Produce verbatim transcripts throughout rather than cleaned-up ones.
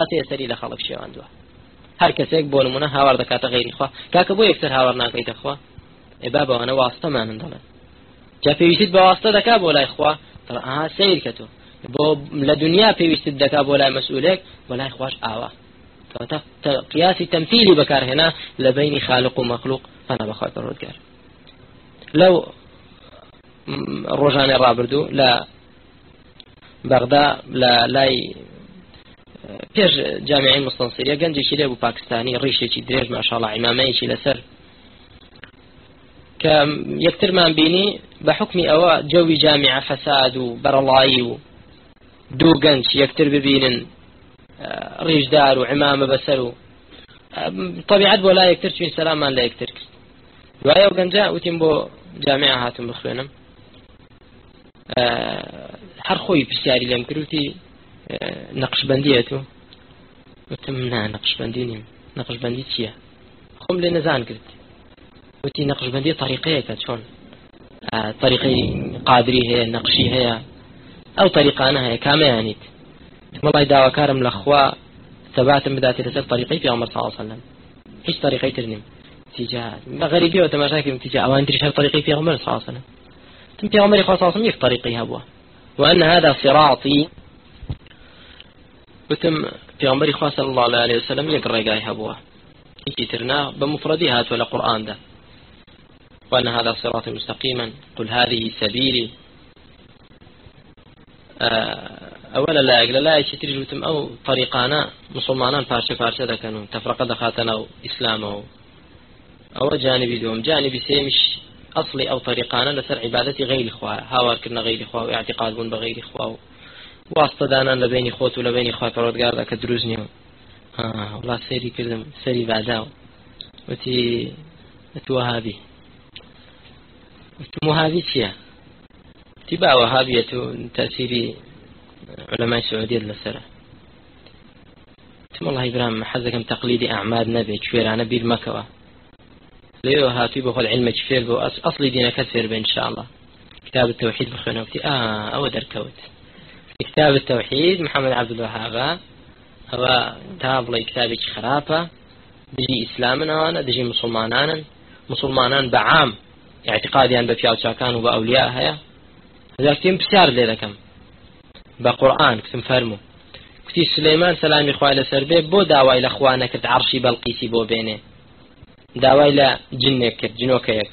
سەری لە خەڵک شێواندووە هەر کەسێک بۆ نمونە هاوار دەکاتە غەیری خوا کاکە بۆ یەکتر هاوار ناکەیتە خوا ئێ با بەوانە واستەمانن دەڵێن جا پێویستیت بە واستە دەکا بۆ لای خوا ئاها سیر کە تۆ بۆ لە دنیا پێویستت دەکا بۆ لای مەسئولێک بۆ لای خوش ئاوا قیاسی تەمثیلی بەکارهێنا لە بینی خالق و مەخلوق فەنا بەخوای پەروەردگار لەو ڕۆژانەی ڕابردوو لە بەغدا لە لای پێش جامعەی مستەنسیریە گەنجێکی لێ بوو پاکستانی ڕیشێکی درێژ ماشاءالله عیمامەیەکی لەسەر کە یەکترمان بینی بە حکمی ئەوە جەوی جامعە فەساد و بەرەڵایی و دوو گەنج یەکتر ببینن ڕیژدار و عمامە بەسەر و طبیعت بۆ لا یەکتر چوین سەلامان لە یەکتر کرد دوایە و گەنجە وتیم بۆ جامعە هاتم بخوێنم هەر خۆی پرسیاری لێم کردوتی نەقشبەندیە تو وتم نا نەقشبەندی نیم نەقشبەندی چییە خۆم لێ نەزان کرد وتی نەقشبەندی طریقەیەکە چۆن طریقەی قادری هەیە نەقشی هەیە ئەو طریقانە هەیە کامەیانیت مەڵای داواکارم لە خوا ثباتم بداتێ لەسەر طریقەی پێغەمبەر صلی الله علیه وسلم هیچ طریقەی تر نیم تیجا بە غەریبیەوە تەماشاکەم تیجا ئەوان تریش هەر طریقەی پێغەمبەر صلی الله علیه وسلم تم پێغەمبەری خوا صلی الله علیه وسلم یەک طریقەی هەبووە وأن هذا صراطي وتم پێغەمبەری خوا صلی الله علیه وسلم یەک ڕێگای هەبووە هیچی ترنا بمفردی هاتووە لە قورئاندا وأن هذا صراطي مستقيما قل هذه سبيلي أولا لا أقل لا يشتري جوتم أو طريقانا مسلمانان فارشة فارشة دكانوا تفرق دخاتنا إسلامه أو جانبي دوم جانبي سيمش أصلي أو طريقانا لسر عبادتي غير إخوة هاوار كنا غير إخوة واعتقاد بون بغير إخوة واسطة دانا لبين إخوة ولبين إخوة فرودقار ذاك دروزني آه والله سيري كردم سيري بعداو وتي وهابي وهابي تيا تبع وهابية تأثيري علماء السعودية للسرة ثم الله إبراهيم حزكم تقليدي أعمال نبي شوير أنا بير مكوى ليه هاتي بخل علم شفير بو أصلي دينا كثير إن شاء الله كتاب التوحيد بخينا وقتي آه أو دركوت كتاب التوحيد محمد عبد الوهاب هو تابلي كتابي خرافة دجي إسلامنا وأنا دجي مسلمانان مسلمانان بعام اعتقادي أن بفياو شاكان وبأولياء هيا هذا كتير بسيار ليلكم بقرآن كتم فرمو كتي سليمان سلامي خوالي سربي بو داوي لأخوانا كت عرشي بلقيسي بو بيني داوي لجنك كت جنوكيك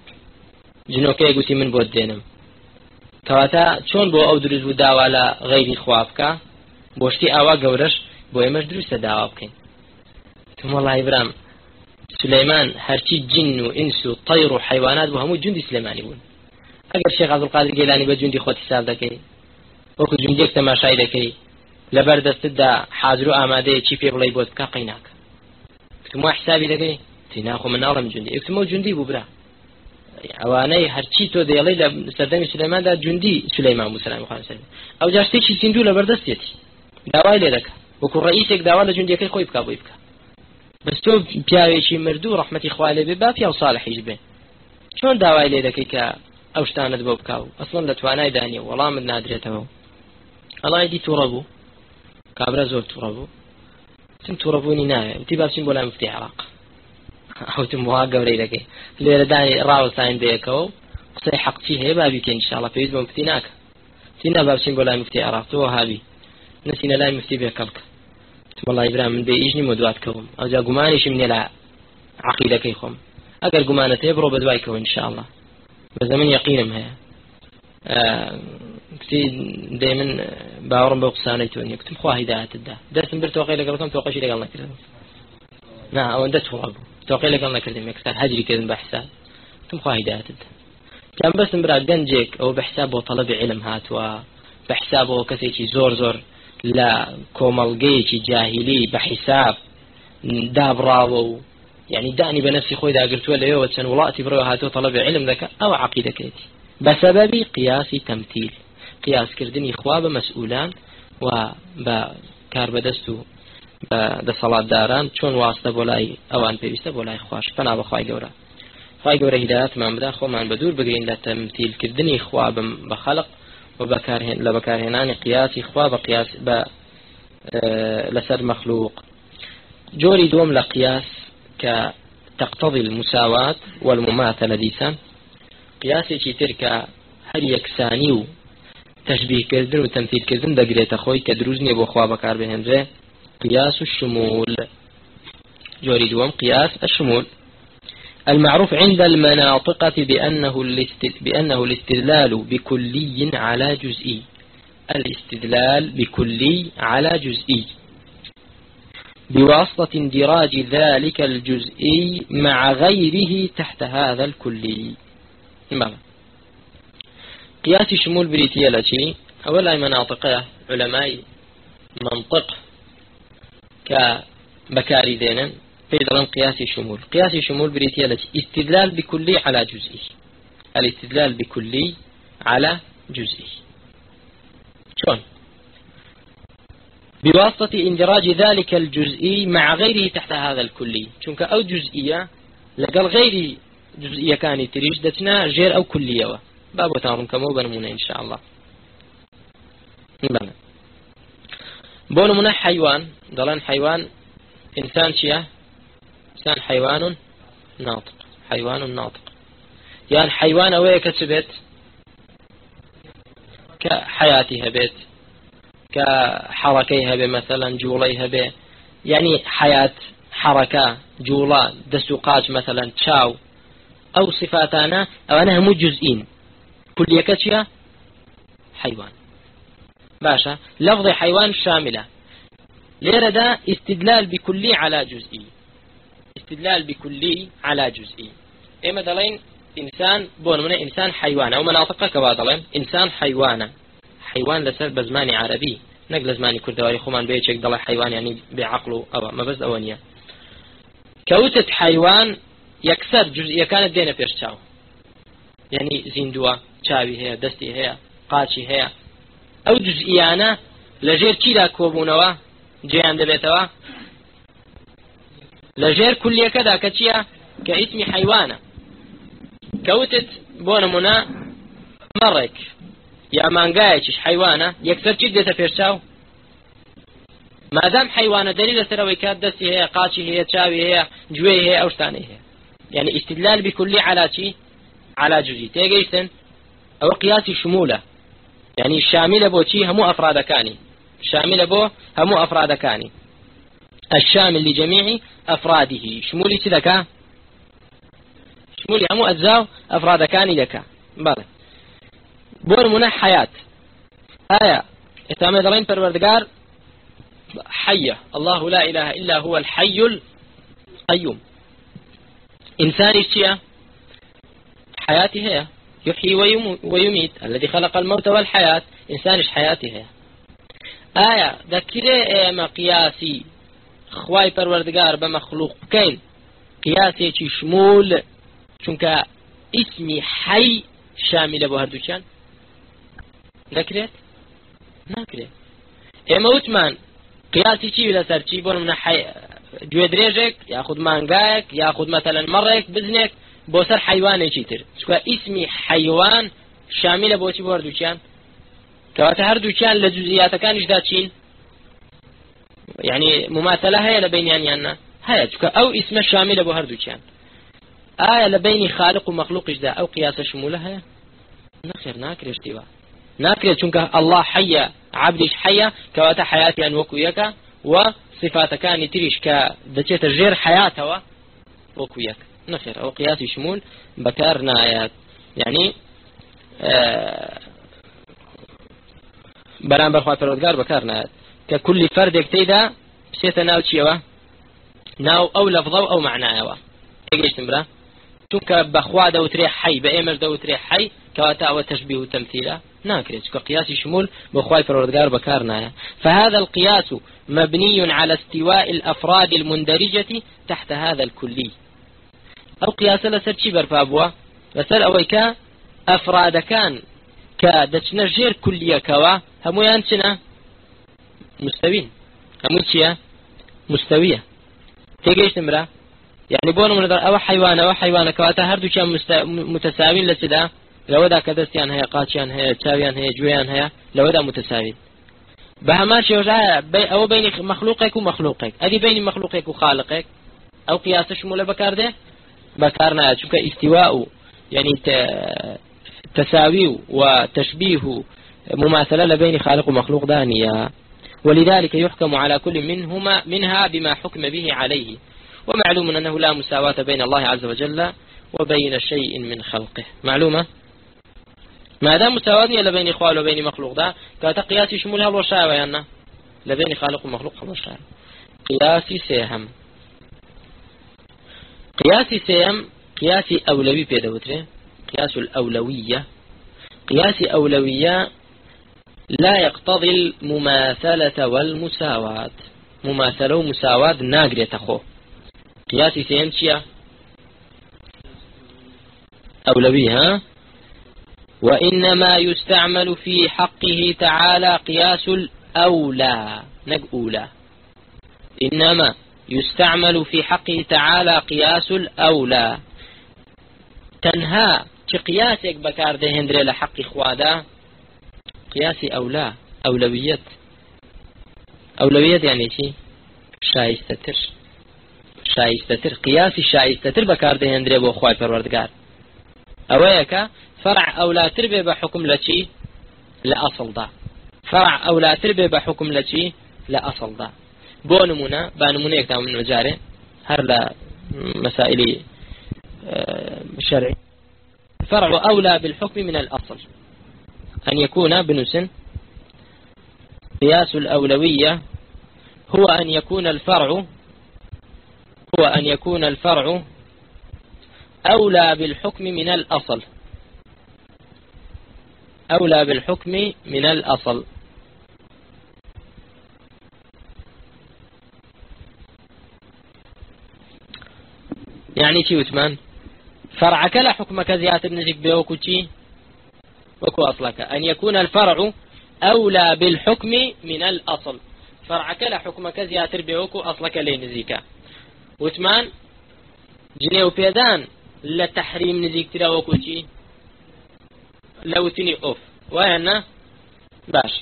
جنوكيك وتي من بو الدينم كواتا چون بو او دروز بو داوي لغيري خوابك بوشتي آوا قورش بو يمش دروس داوا بكين ثم الله إبراهيم سليمان هرچی جن و انس و طير و حيوانات بو همو جندي سليماني بون اگر شيخ عبد القادر جيلاني بجندي خود حساب دكي وكو جنديك تماشای دكي لبردست دا حاضر و آماده چی پی بڵێ بۆت بکە قەیناکە کتمو حسابی دەکەی تیناخۆ مناڵم جندی کتمو جندی بوو برا ئەوانەی هەرچی تۆ دەیڵێ لە سەردەمی سلەیماندا جندی سلەیمان بوو سەلامی خوا لەسەر ئەو جا شتێکی زیندوو لەبەردەستێتی داوای لێ دەکە وەکو ڕئیسێک داوا لە جندیەکەی خۆی بکا بۆی بکە بەس تۆ پیاوێکی مردوو ڕەحمەتی خوا لێ بێ با پیا و ساڵحیش بێ چۆن داوای لێ دەکەی کە ئەو شتانت بۆ بکاو ئەسڵەن لە توانای دانیە وەڵامت نادرێتەوە ئەڵای دی تووڕە بوو کابرا زۆر تووڕە بوو تم تووڕەبوونی ناوێ وتی با بچین بۆ لای مفتی عێراق ئەوتم وها گەورەی دەکەی لێرە دانی ڕاوەستاین دەیەکەوە قسەی حەقچی هەیە با بیکەین ئینشاءڵڵا پێویست بە مفتی ناکە تینا با بچین بۆ لای مفتی عێراق تۆ وهابی نسینە لای مفتی بێکەڵکە والله إبراهيم من بيجني مدوات كوم أو جا قمانيش من لا عقيدة كيخم أقل قمانة يبرو بدواي كوم إن شاء الله بزمن يقينم هي آه كتير دائما باورم بوقساني توني كتم خواه هدايات الدا درس برت توقي لك رقم توقيش لك الله كريم نعم أو ندت ورابو توقي لك الله كريم يكثر هجري كذا بحساب كتم خواه هدايات الدا كان بس مرا جنجك أو بحسابه طلب علم هات وبحسابه كثير زور زور لا کۆمەڵگەیەکی جاهلی بە حساب دابڕاوە و يعني داني بنفسي خوي دا قلتوا له يوم كان ولاتي برو هاتو طلب علم ذاك أو عقيدة كيتي بسبب قياس تمثيل قياس كردني إخواب مسؤولان وبكار بدستو بدا صلاة داران شون واسطة بولاي أوان بيسته بولاي خواش فنا بخواي جورا خواي جورا هدايات ما مدا خو من بدور بقين لتمثيل كردني إخواب بخلق وبكارهن لبكارهنان قياس إخواب قياس ب لسر مخلوق. جوري دوم لقياس كتقتضي المساواة والمماثلة ديسان قياسي ترك هل يكساني و تشبيه كردن وتمثيل كردن دقريت أخوي كدروزني أبو أخوة بكار بهنزي قياس الشمول. جوري دوم قياس الشمول المعروف عند المناطقة بأنه, الاست... بأنه الاستدلال بكلي على جزئي. الاستدلال بكلي على جزئي بواسطة اندراج ذلك الجزئي مع غيره تحت هذا الكلي. ماذا قياس الشمول بريتيا لشي أولا مناطق علماء منطق كبكاري دينا في قياس الشمول. قياس الشمول بريتيا لشي استدلال بكلي على جزئي. الاستدلال بكلي على جزئي شون؟ بواسطة اندراج ذلك الجزئي مع غيره تحت هذا الكلي. چونك أو جزئية لقل غير جزئية كانت تريش دتنا غير أو كلية بابو تارون كمو بنمونه إن شاء الله. بونو منا حيوان دلان حيوان إنسان شيا إنسان حيوان ناطق. حيوان ناطق يعني حيوان أوي كسبت كحياتها بيت كحركيها به مثلا جوليها به يعني حياة حركة جولا دسوقات مثلا تشاو أو صفاتنا أو أنها مو جزئين كل يكتشها حيوان باشا. لفظ حيوان شاملة ليردا استدلال بكلي على جزئي. استدلال بكلي على جزئي إيه مثلا إنسان بون من إنسان حيوان أو مناطق كبادلين إنسان حيوانا حيوان لسر بزماني عربي نقل زماني كردواري خمان بيشك ضل حيوان يعني بعقله أو ما بس أونية كوتت حيوان يكسر جزئية كانت دينا بيرشاو يعني زندوة شاوي هي دستي هي قاتشي هي أو جزئيانا لجير كيلا كوبونوا جيان دبيتوا لجير كل كذا كتشيا كاسم حيوانا كوتت بونمنا مرك يا مانجايش حيوانة يكسر جدة بيرشاو ما دام حيوانة دليل سروي كادسي هي قاشي هي تشاوي هي جوي هي أوشتاني هي يعني استدلال بكل على شيء على جزئي تيجيسن أو قياس شمولة يعني الشاملة بو شيء همو أفراد كاني الشاملة بو همو أفراد كاني الشامل لجميع أفراده شمولي كذا شمولي همو أجزاء أفراد كاني لك بله بور منح حياة آية اتعمل دلين پروردگار حية الله لا إله إلا هو الحي القيوم. إنسان اشتيا حياتي هي يحيي ويميت الذي خلق الموت والحياة إنسان اش حياتي هي آية ذكري ما قياسي خواي پروردگار بمخلوق كين قياسي چي شمول چونك اسمي حي شامل بو هردو كان ذكرت ناكرت اما وتمان قياسي چي ولا سر چي بون من حي جوي دريجك ياخذ مانغاك ياخذ مثلا مرك بزنك بو سر حيواني چيتر شكو اسمي حيوان شامل بو چي بو هردو كان كواتا هردو كان لجزئيات كان اجدا چين يعني مماثلة هي لبين يعني أن هي أو اسم شامل بو هردو كان آية لبين خالق ومخلوق اجدا أو قياس شمولها هي نخير ناكر اشتوا ناكر چونك الله حي عبدش حي كواتا حياتي أن وكويك وصفات كان تريش كدتشت الجير حياته وكويك نخير أو قياس شمول بكارنا آيات يعني آه بران برخواه پروردگار بكارنا آيات ككل فرد يكتيدا بسيطة ناو چيوا ناو أو لفظه أو معناه ايش تمرا چونك بخوا دوتري حي بأمر دوتري حي كواتا وتشبيه وتمثيلا ناكريت كقياس شمول بخواي پروردگار بكارنا. فهذا القياس مبني على استواء الأفراد المندرجة تحت هذا الكلي. أو قياس لسر شي برفابوا لسر أويكا أفراد كان كدتشنجير كلية كوا همو يانشنا مستوين همو تشيا مستوية تيجيش نمرة يعني بونو من أو حيوان أو حيوان كواتا هردو كان متساوين لسدا لو دا كدستيان هي قاتشيان هي تشاويان هي جويان هي لو دا متساوين بهمان شوجا بي أو بين مخلوقك ومخلوقك أدي بين مخلوقك وخالقك أو قياس شمولة بكارده بكارنا شوك استواء يعني تساوي وتشبيه مماثلة لبين خالق ومخلوق دانية. ولذلك يحكم على كل منهما منها بما حكم به عليه. ومعلوم أنه لا مساواة بين الله عز وجل وبين شيء من خلقه. معلومة ما دام مساواة لبين خالق وبين مخلوق ده كاتا قياسي شمولها الوشاء ويانا لبين خالق ومخلوق الوشاء. قياسي سيهم قياسي سيهم قياسي أولوي بيدوتري قياس الأولوية. قياسي أولوية لا يقتضي المماثلة والمساواة. مماثلة ومساواة ناقرة تخو. قياسي سيهم شيا أولوية وإنما يستعمل في حقه تعالى قياس الأولى. نقول إنما يستعمل في حقه تعالى قياس الأولى. تنهى قياسك بكار ده هندري لحق خوادا قياسي أولى أولويات. أولويات يعني شيء شايستتر شايستتر قياسي شايستتر بكار ده هندري بو خواي پروردگار أويك فرع أولى تربي بحكم لشي لأصل ده. فرع أولى تربي بحكم لشي لأصل ده. بو نمونا بانمونا يكتام من مجاري هر لا مسائل شرعي. فرع أولى بالحكم من الأصل أن يكون بنسن. قياس الأولوية هو أن يكون الفرع هو أن يكون الفرع أولى بالحكم من الأصل. أولى بالحكم من الأصل. يعني شي وثمان فرعك لا حكمك زيادة بنزك بيوكو شي وكو أصلك أن يكون الفرع أولى بالحكم من الأصل. فرعك لا حكمك زيادة بيوكو أصلك لينزيك وثمان جنيو بيدان لتحريم نزيك ترى وكو شي لو تني أوف وهنا باش.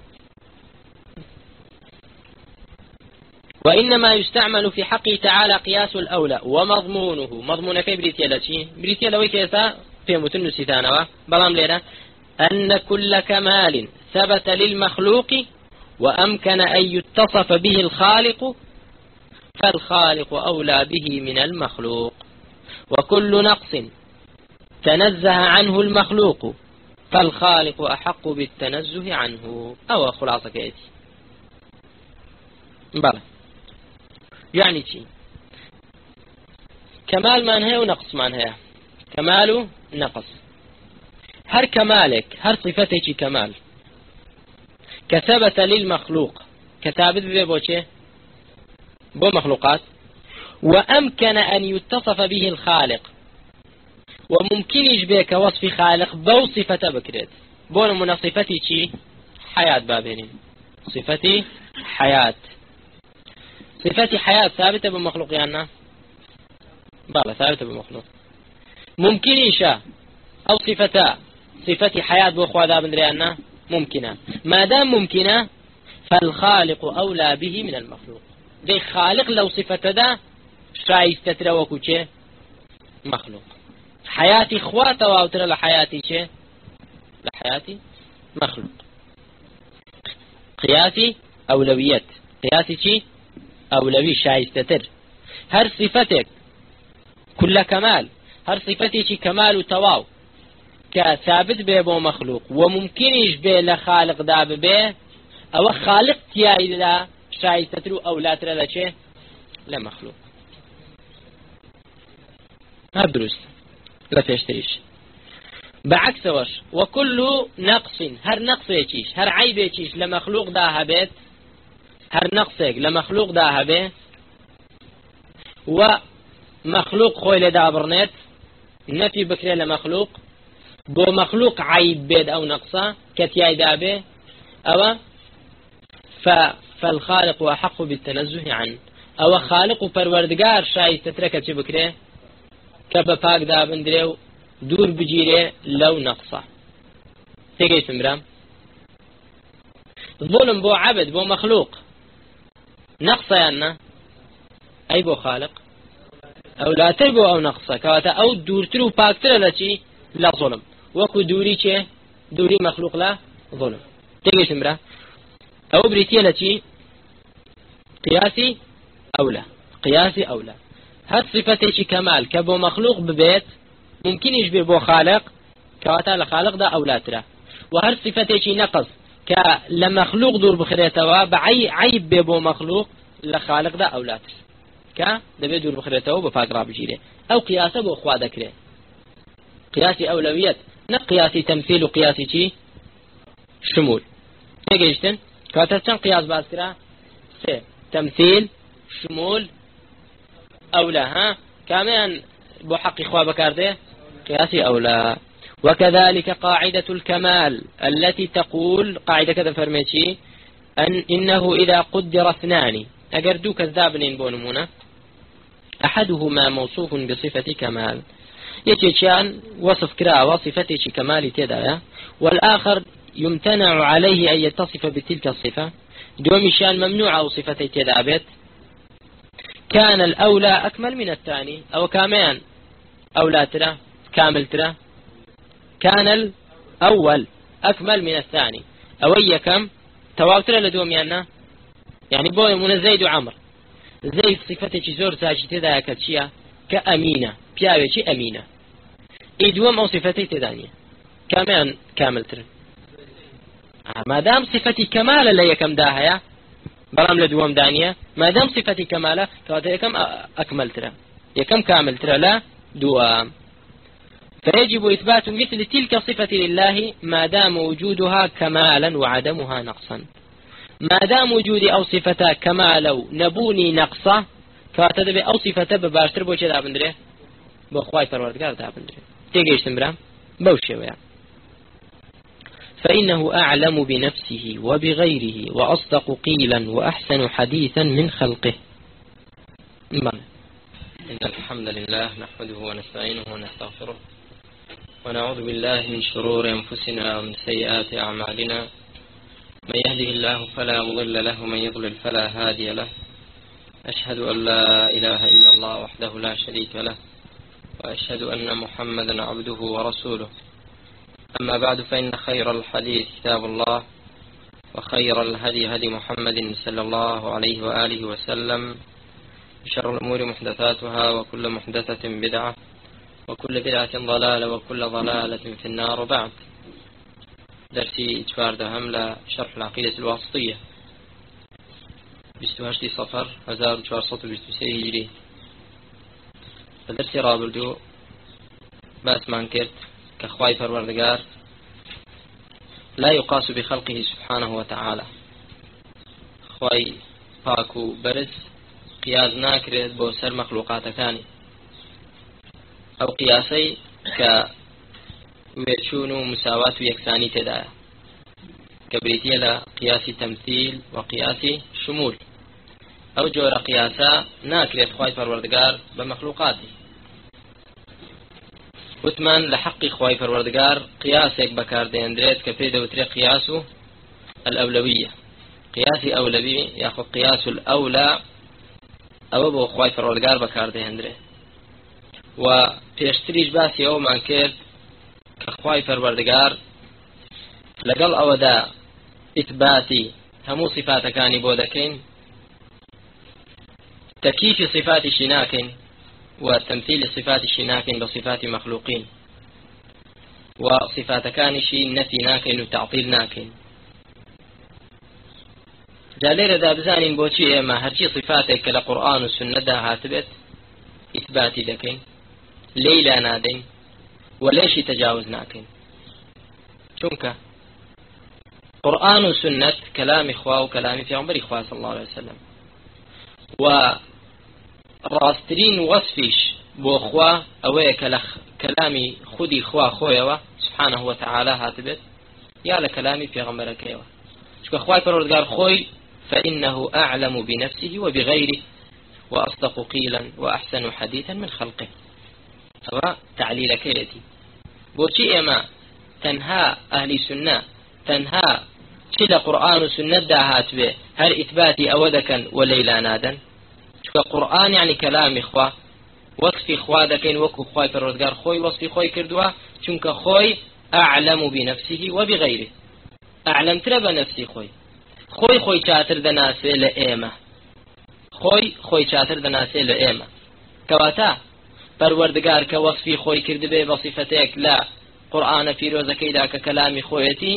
وإنما يستعمل في حقه تعالى قياس الأولى ومضمونه. مضمون كيف بريتيا لشي بريتيا لوي كيسا في متن ستانوا بلام ليرا أن كل كمال ثبت للمخلوق وأمكن أن يتصف به الخالق فالخالق أولى به من المخلوق. وكل نقص تنزه عنه المخلوق فالخالق أحق بالتنزه عنه. أو خلاصة كيتي بلى يعني شيء كمال معناه ونقص معناه. كمال نقص هر كمالك هر صفتك كمال كثبت للمخلوق كثابت ببوشي بو مخلوقات وأمكن أن يتصف به الخالق وممكن يجبك وصف خالق بو صفة بكرت بون من صفتي شي حياة بابين. صفتي حياة صفتي حياة ثابتة بمخلوق يعني بلى ثابتة بمخلوق. ممكن إنشاء أو صفتا صفتي حياة بأخوة ذا بندريانا ممكنة. ما دام ممكنة فالخالق أولى به من المخلوق. دي خالق لو صفة دا شايستتر وكوشي مخلوق. حياتي خواتا واوتر لحياتي شي لحياتي مخلوق. قياسي أولويات قياسي شي أولوي شايستتر. هر صفتك كل كمال هر صفتي شي كمال وتواو كثابت به بو مخلوق وممكن يشبه لخالق داب به او خالق تياي لا شايستتر او لا ترى لشي لمخلوق. هذا دروس لا تشتريش بعكس وش. وكل نقص هر نقص يشيش هر عيب يشيش لمخلوق داها بيت هر نقصك لمخلوق داها به ومخلوق خوي لدابرنت نفي بكري لمخلوق بو مخلوق عيب بيد او نقصه كتياي دابه او فالخالق احق بالتنزه عنه. او خالق پروردگار شايست تركه بكري كبا پاک دابندريو دور بجيره لو نقصه. تيجي تمرام ظلم بو عبد بو مخلوق نقصة يعني أي بو خالق أو لا تربو أو نقصة كواتا أو دورترو باكتر لشي لا ظلم وكو دوري چه دوري مخلوق لا ظلم تيجي تمرا أو بريتيا لشي قياسي أو لا قياسي أو لا هاد صفتي كمال كبو مخلوق ببيت ممكن يشبه بو خالق كواتا لخالق دا أو لا ترى وهر صفتي نقص كلمخلوق دور بخريتوا بعي عيب بو مخلوق لخالق دا أو لا ترى كا دبي دور بخريتوا بفاقرا بجيره أو قياسه بو أخوة ذكره قياسي أولويات نه قياسي تمثيل وقياسي شي شمول تيجيشتن كواتا كان قياس باسكرا سي تمثيل شمول أولى ها كمان بو حق إخوة بكارده قياسي أولى. وكذلك قاعدة الكمال التي تقول قاعدة كذا فرميتي أن إنه إذا قدر اثنان أجردو كذابنين بونمونا أحدهما موصوف بصفة كمال يتشان وصف كراء وصفتي كمال تدايا والآخر يمتنع عليه أن يتصف بتلك الصفة دومشان ممنوع أو صفتي تدابت كان الأولى أكمل من الثاني أو كامان أولى ترى كامل ترى كان الأول أكمل من الثاني أوي كم تواتر لدوم يعني يعني بوي من زيد وعمر زيد صفتي زور ساجي تدا كتشيا كأمينة بياوي أمينة إدوم أو صفتي تدانية كمان كامل ترى ما دام صفتي كمال لا يكم داهية برام لدوم دانية ما دام صفتي كمالة كواتا يكم أكمل ترى يكم كامل ترى لا دوام فيجب إثبات مثل تلك الصفة لله ما دام وجودها كمالا وعدمها نقصا ما دام وجود أو صفة كمالا نبوني نقصة كاتدب أو صفة بباشتر بوشي دابندري بخواي پروردگار دابندري تيجي اشتمرا بوشي ويا فإنه أعلم بنفسه وبغيره وأصدق قيلا وأحسن حديثا من خلقه. إن الحمد لله نحمده ونستعينه ونستغفره ونعوذ بالله من شرور أنفسنا ومن سيئات أعمالنا من يهده الله فلا مضل له ومن يضلل فلا هادي له أشهد أن لا إله إلا الله وحده لا شريك له وأشهد أن محمدا عبده ورسوله. أما بعد فإن خير الحديث كتاب الله وخير الهدي هدي محمد صلى الله عليه وآله وسلم شر الأمور محدثاتها وكل محدثة بدعة وكل بدعة ضلالة وكل ضلالة في النار. وبعد درسي اتفار دهم لشرح العقيدة الواسطية بستوهشتي صفر هزار وشوار صوت بستوسي هجري فدرسي رابردو باس مانكرت كخواي فروردقار لا يقاس بخلقه سبحانه وتعالى خواي باكو برز قياس ناكرت بوسر مخلوقات كاني أو قياسي كويرشون مساواة يكساني تدايا كبريتيا لقياس تمثيل وقياس شمول أو جور قياسا ناكرت خواي فروردقار بمخلوقاتي وثمان لحق خواي فروردقار قياسك بكار ديندريت كبيدا وتري قياسه الأولوية قياسي أولوي يأخذ قياس الأولى أو أبو خواي فروردقار بكار ديندريت و پێشتریش باسی ئەومان کرد کە خوای فەروەردگار لەگەڵ ئەوەدا ئیثباتی هەموو صفاتەکانی بۆ دەکەین تەکییفی صفاتیشی ناکەین و تەمثیلی صفاتیشی ناکەین بە صفاتی مەخلوقین و صفاتەکانیشی نەفی ناکەین و تعطیل ناکەین. جا لێرەدا بزانین بۆچی ئێمە هەرچی صفاتێک کە لە قورئان و سونەتدا هاتبێت ئیثباتی دەکەین ليلا نادين وليش تجاوز ناكين چونك قرآن وسنة كلام إخوة وكلام في عمر إخوة صلى الله عليه وسلم وراسترين وصفيش بو إخوة أويك كلامي خدي إخوة خويا سبحانه وتعالى هاتبت يا لكلامي في عمر كيوا شو إخوة فردقار خوي فإنه أعلم بنفسه وبغيره وأصدق قيلا وأحسن حديثا من خلقه. سواء تعليل كيتي بوشي إما تنهى أهل سنة تنهى چی لە قورآن و سنەتدا هاتبێ هەر ئیثباتی ئەوە دەکەن و لەیلا نادەن. چونکە قورآن یعنی کەلامی خوا، وەصفی خوا دەکەین وەکو خوای پەروەردگار خۆی وەصفی خۆی کردووە، چونکە خۆی ئەعلەم بنفسه وبغیره، ئەعلەمترە بە نەفسی خۆی، خۆی خۆی چاتر دەناسێ لە ئێمە، خۆی خۆی چاتر دەناسێ لە ئێمە. کەواتە پەروەردگار کە وەصفی خۆی کردبێ بە صیفەتێک لە قورآنە پیرۆزەکەیدا کە کەلامی خۆیەتی،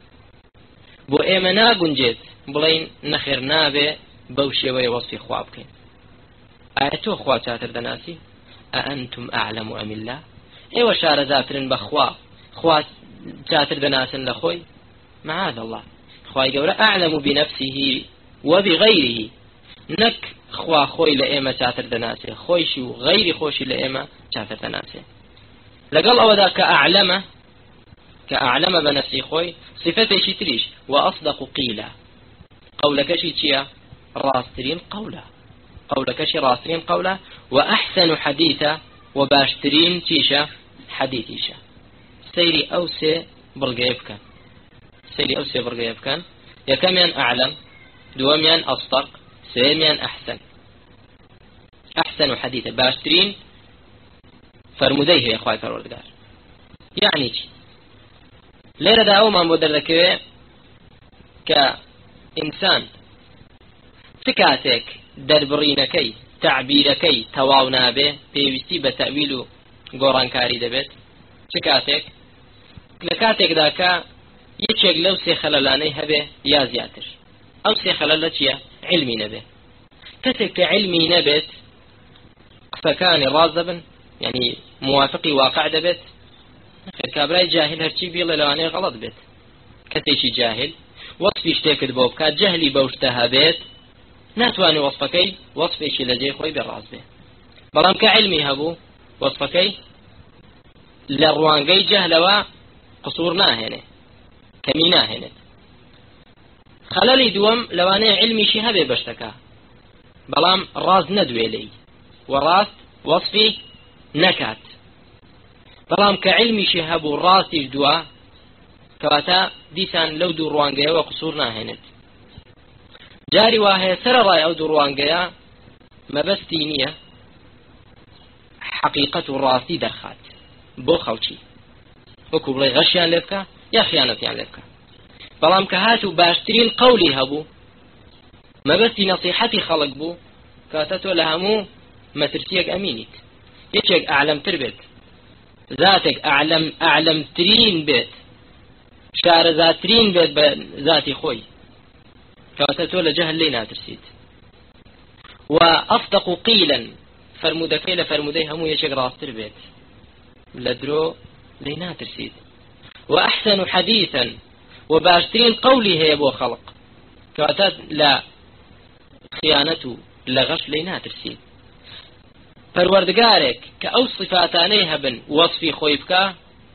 بۆ ئێمە ناگونجێت بڵین نەخێر نابێ بەو شێوەیە وەصفی خوا بکەین. ئایا تۆ خوا چاتر دەناسی؟ ئەئەنتم ئەعلەم ئەم الله؟ ئێوە شارەزاترن بە خوا، خوا چاتر دەناسن لە خۆی؟ معاذ الله، خوای گەورە ئەعلەم بنفسه وبغیره، نەک خوا خۆی لە ئێمە چاتر دەناسێ، خۆیشی و غەیری خۆشی لە ئێمە چاتر دەناسێ. لەگەڵ ئەوەدا کە ئەعلەمە کە ئەعلەمە بە نەفسی خۆی، صفەتێکی تریش وأصدق قیلە، قەولەکەشی چییە؟ ڕاستترین قەولە، قەولەکەشی ڕاستترین قەولە، وأحسن حەدیثە، و باشترین چیشە؟ حەدیثیشە. سەیری ئەو سێ بڵگەیە بکەن، سەیری ئەو سێ بڵگەیە بکەن. یەکەمیان ئەعلەم، دووەمیان ئەصدق، سێمیان ئەحسن. ئەحسن و حەدیثە باشترین فرمودەی هەیە خوای پەروەردگار. یعنی چی؟ لێرەدا ئەومان بۆ دەردەکەوێ کە ئینسان چ کاتێک دەربڕینەکەی تعبیرەکەی تەواو نابێ، پێویستی بە تەویل و گۆڕانکاری دەبێت. چ کاتێک؟ لە کاتێکدا کە یەکێک لەو سێ خەلەلانەی هەبێ یا زیاتر. ئەو سێ خەلەلە چییە؟ علمی نەبێ. کەسێک کە علمی نەبێت قسەکانی ڕاز دەبن، یعنی موافقی واقع دەبێت. خێر کابرای جاهل هەرچی بێڵێ لەوانەیە غەڵەت بێت. کەسێکی جاهل وەصفی شتێکت بۆ بکات، جەهلی بەو شتە هەبێت، ناتوانێ وەصفەکەی وەصفێکی لە جێی خۆی بێڕاست بێ. بەڵام کە علمی هەبوو وەصفەکەی لە ڕوانگەی جەهلەوە قسوور ناهێنێ، کەمی ناهێنێت. خەلەلی دووەم لەوانەیە علمیشی هەبێ بە شتەکە، بەڵام ڕاز نەدوێ لێی و ڕاست وەصفی نەکات. بەڵام کە علمیشی هەبوو ڕاستیش دووە، کەواتە دیسان لەو دوو ڕوانگەیەوە قسوور ناهێنێت. جاری وا هەیە سەرەڕای ئەو دوو ڕوانگەیە مەبەستی نییە حەقیقەت و ڕاستی دەرخات بۆ خەڵکی، وەکو بڵێ غەشیان لێ بکە یا خیانەتیان لێ بکە. بەڵام کە هات و باشترین قەولی هەبوو، مەبەستی نەسیحەتی خەڵک بوو، کاتە تۆ لە هەموو مەترسیەک ئەمینیت. یەکێک ئەعلەمتر بێت، ذاتێک ئەعلەم ئەعلەمترین بێت، شارەزاترین بێت بە ذاتی خۆی، کەواتە تۆ لە جەهل لێی ناترسیت. و ئەصدق قیلا، فرمودەکەی لە فرمودەی هەموو یەکێک ڕاستتر بێت، لە درۆ لێی ناترسیت. و ئەحسن حەدیثا، و باشترین قەولی هەیە بۆ خەڵق، کەواتە لە خیانەت و لە غەش لێی ناترسیت. پەروەردگارێک کە ئەو صفاتانەی هەبن وەصفی خۆی بکە،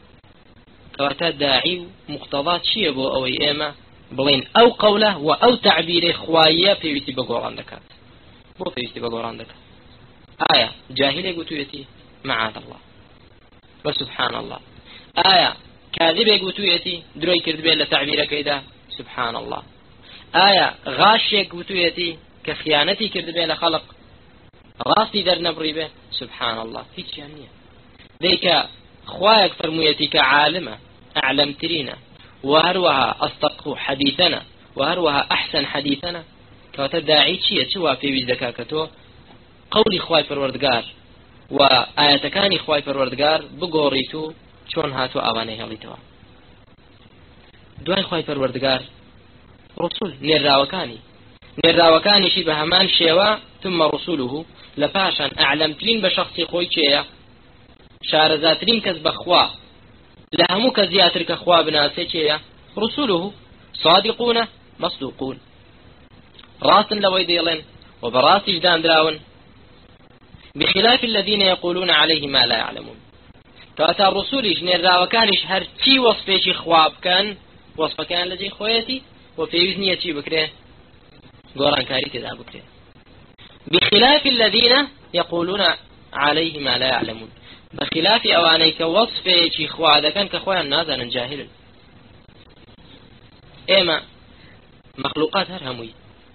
کەواتە داعی و مقتەضات چییە بۆ ئەوەی ئێمە بڵین ئەو قەولە و ئەو تعبیرەی خواییە پێویستی بە گۆڕان دەکات. بۆ پێویستی بە گۆڕان دەکات؟ ئایا جاهلێک گوتوویەتی؟ معاذ الله وسبحان الله. ئایا کاذبێک گوتوویەتی درۆی کردبێت لە تعبیرەکەیدا؟ سبحان الله. ئایا غاشێک گوتوویەتی کە خیانەتی کردبێت لە خەڵق ڕاستی دەرنەبڕی بێ؟ سبحان الله. هیچیان نییە. دەیکە خوایەک فەرموویەتی کە عالمە، ئەعلەمترینە، و هەروەها ئەصدق حەدیثەنە، و هەروەها ئەحسن حەدیثەنە، کەواتە داعی چییە؟ چ وا پێویست دەکا کە تۆ قەولی خوای پەروەردگار و ئاەتەکانی خوای پەروەردگار بگۆڕیت و چۆن هاتووە ئەوانەی هەڵیتەوە. دوای خوای پەروەردگار ڕسوول نێراوەکانی نێراوەکانیشی بە هەمان شێوە، ثم ڕسووله، لە پاشان ئەعلەمترین بە شەخصی خۆی کێیە؟ شارەزاترین کەس بەخوا لە هەموو کە زیاتر کە خوا بناسێ کێیە؟ ڕسووله. صادقونە مەصدوقون، ڕاستن لەوەی دەیڵێن و بەڕاستیش دانراون. بخلاف الذين يقولون عليه ما لا يعلمون. کەواتە ڕسوولیش نێراوەکانیش هەرچی وەصفێکی خوا بکەن، وەصفەکان لە جێی خۆیەتی و پێویست نییە چی بکرێ؟ گۆڕانکاری تێدا بکرێ. بخلاف الذين يقولون عليه ما لا يعلمون، بخلاف ئەوانەی کە وەصفێکی خوا دەکەن کە خۆیان نازانن، جاهلن. ئێمە مخلوقات هر هموي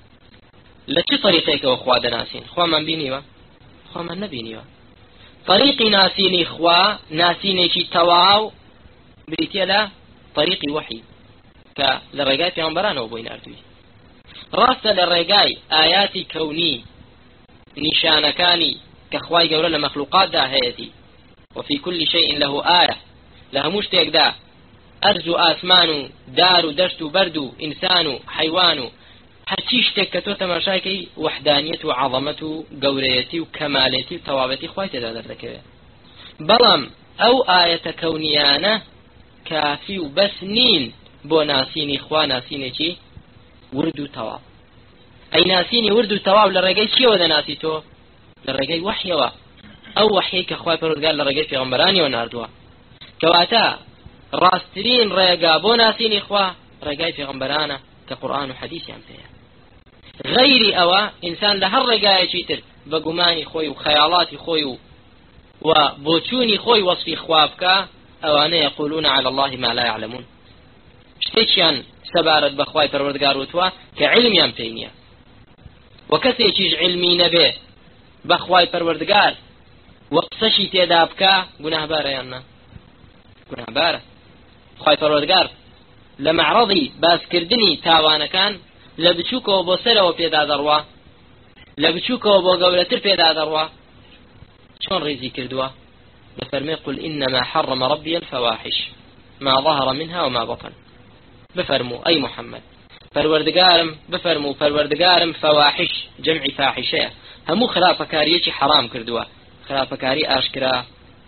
لچ طريقك وخوا دناسين خوا من بينيوا خوا من نبينيوا طريقي ناسيني خوا ناسيني شي تواو بريتيا لا طريقي وحي ك للرجاء في عمبران وبين أرتوي راس للرجاء آياتي كوني نشان كاني كخواي جورنا مخلوقات دا هيتي وفي كل شيء له آية له مشتاق دا أرزو آسمان دار دشت برد إنسان حيوان هرچی شتێک کە تۆ تەماشاکەی وحدانیت و عەظەمەت و گەورەیەتی و کەمالێتی و تەواوەتی خوای تێدا دەردەکەوێت بەڵام ئەو ئاەتە کەونیانە کافی و بەس نین بۆ ناسینی خوا ناسینێکی ورد و تەواو ئەی ناسینی ورد و تەواو لە ڕێگەی چیەوە دەناسی تۆ لە ڕێگەی وحیەوە ئەو وحیەی کە خوای پەروەردگار لە ڕێگەی پێغەمبەرانیەوە ناردووە کەواتە ڕاستترین ڕێگا بۆ ناسینی خوا ڕێگای پێغەمبەرانە کە قورئان و حەدیثیان پێیە غيري أوا إنسان لهر رجاء شيتر بجماني خوي وخيالاتي خوي وبوتوني خوي وصفي خوابك أو أنا يقولون على الله ما لا يعلمون شتيشان سبارت بخواي پروردگار وتوا كعلم يمتينيا وكسي چيج علمي نبي بخواي پروردگار وقسشي تيدابك گناه باره يانا گناه باره خواي پروردگار لمعرضي باس كردني تاوانا كان لبچوکەوە بۆ سەرەوە پێدا دەڕوا لە بچووکەوە بۆ گەورەتر پێدا دەڕوا چۆن ڕێزی کردووە بفەرمێ قل إنما حرم ربي الفواحش ما ظهر منها وما بطن بفرمو أي محمد پروردگارم بفرمو پروردگارم فواحش جمع فاحشة همو خراپەکاریەکی حرام کردووە خراپەکاری ئاشکرا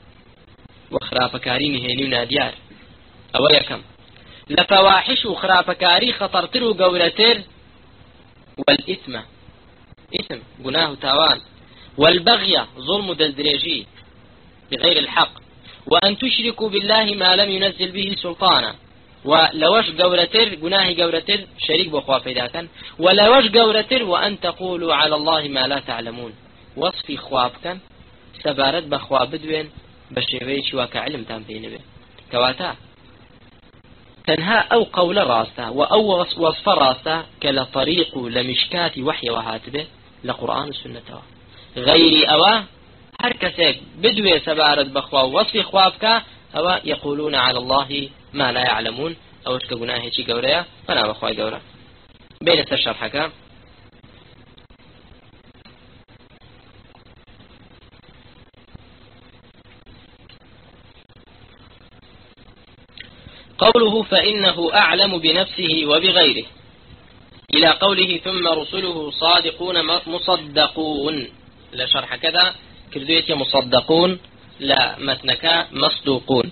و خراپەکاری نهێنی و نادیار ئەوە یەکەم لە فەواحش و خراپەکاری خەتەرتر و گەورەتر والإثم إثم جناه تاوان والبغي ظلم دلدريجي بغير الحق وأن تشركوا بالله ما لم ينزل به سلطانا ولوش قورتر جناه قورتر شريك بخوا فيداكا ولوش قورتر وأن تقولوا على الله ما لا تعلمون وصفي خوابكا سبارت بخوا بدوين بشيويش وكعلم تنبين كواتا تنها أو قول راسته وأو وصف راسته كلا طريق لمشكات وحي وهاتبه لقرآن السنة غير أوا هركسك بدوي سبارت بخوا وصف خوابك أوا يقولون على الله ما لا يعلمون أو اشك قناه شي قوريا فانا بخواي قورا بين الشرحك قوله فإنه أعلم بنفسه وبغيره إلى قوله ثم رسله صادقون مصدقون لا شرح كذا كردوية مصدقون لا متنك مصدوقون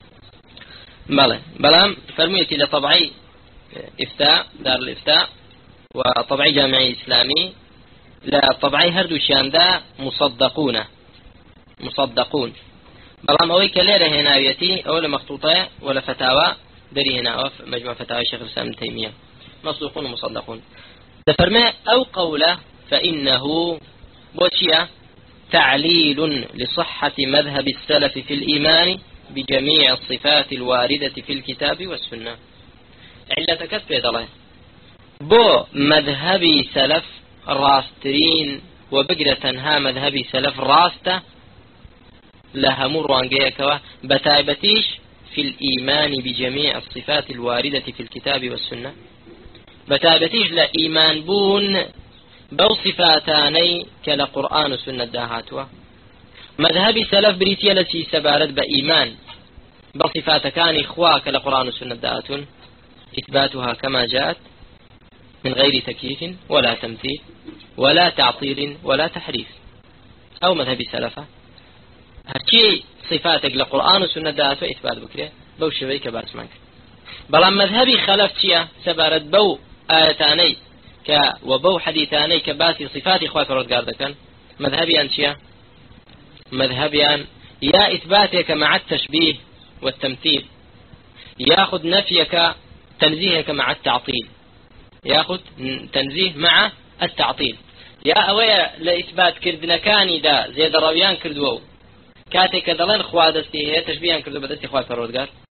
بلى بلام فرميتي لطبعي إفتاء دار الإفتاء وطبعي جامعي إسلامي لا طبعي هردو شاندا مصدقون مصدقون بلام أوي كليرة هنا يتي أولا مخطوطة ولا فتاوى دري هنا أو مجموعة فتاوى شيخ الإسلام ابن تيمية مصدوقون ومصدقون تفرماء أو قولة فإنه بوشيا تعليل لصحة مذهب السلف في الإيمان بجميع الصفات الواردة في الكتاب والسنة علة كتب الله بو مذهبي سلف راسترين وبقرة ها مذهبي سلف راسته لها مروانجيكوا بتايبتيش في الإيمان بجميع الصفات الواردة في الكتاب والسنة بتايبتيش لإيمان بون بو صفاتاني كلا قرآن والسنة داهاتوا مذهبي سلف بريتيا التي سبارت بإيمان بصفات كان إخوا كلا قرآن والسنة داهاتون إثباتها كما جاءت من غير تكييف ولا تمثيل ولا تعطيل ولا تحريف أو مذهبي سلفه هرچی صفاتك لقرآن و سنة داتو إثبات بكره بو شوي كباس مانك بلان مذهبي خلف چيا سبارت بو آياتاني ك وبو حديثاني كباسي صفات إخوات رودگار دكن مذهبي أن چيا مذهبي أن يا إثباتك مع التشبيه والتمثيل ياخذ نفيك تنزيهك مع التعطيل ياخذ تنزيه مع التعطيل يا أويا لإثبات كردنكاني دا زي دراويان كردوو كاتێک کە دەڵێن خوا دەستی هەیە تەشبیهیان کردو بە دەستی خوای پەروەردگار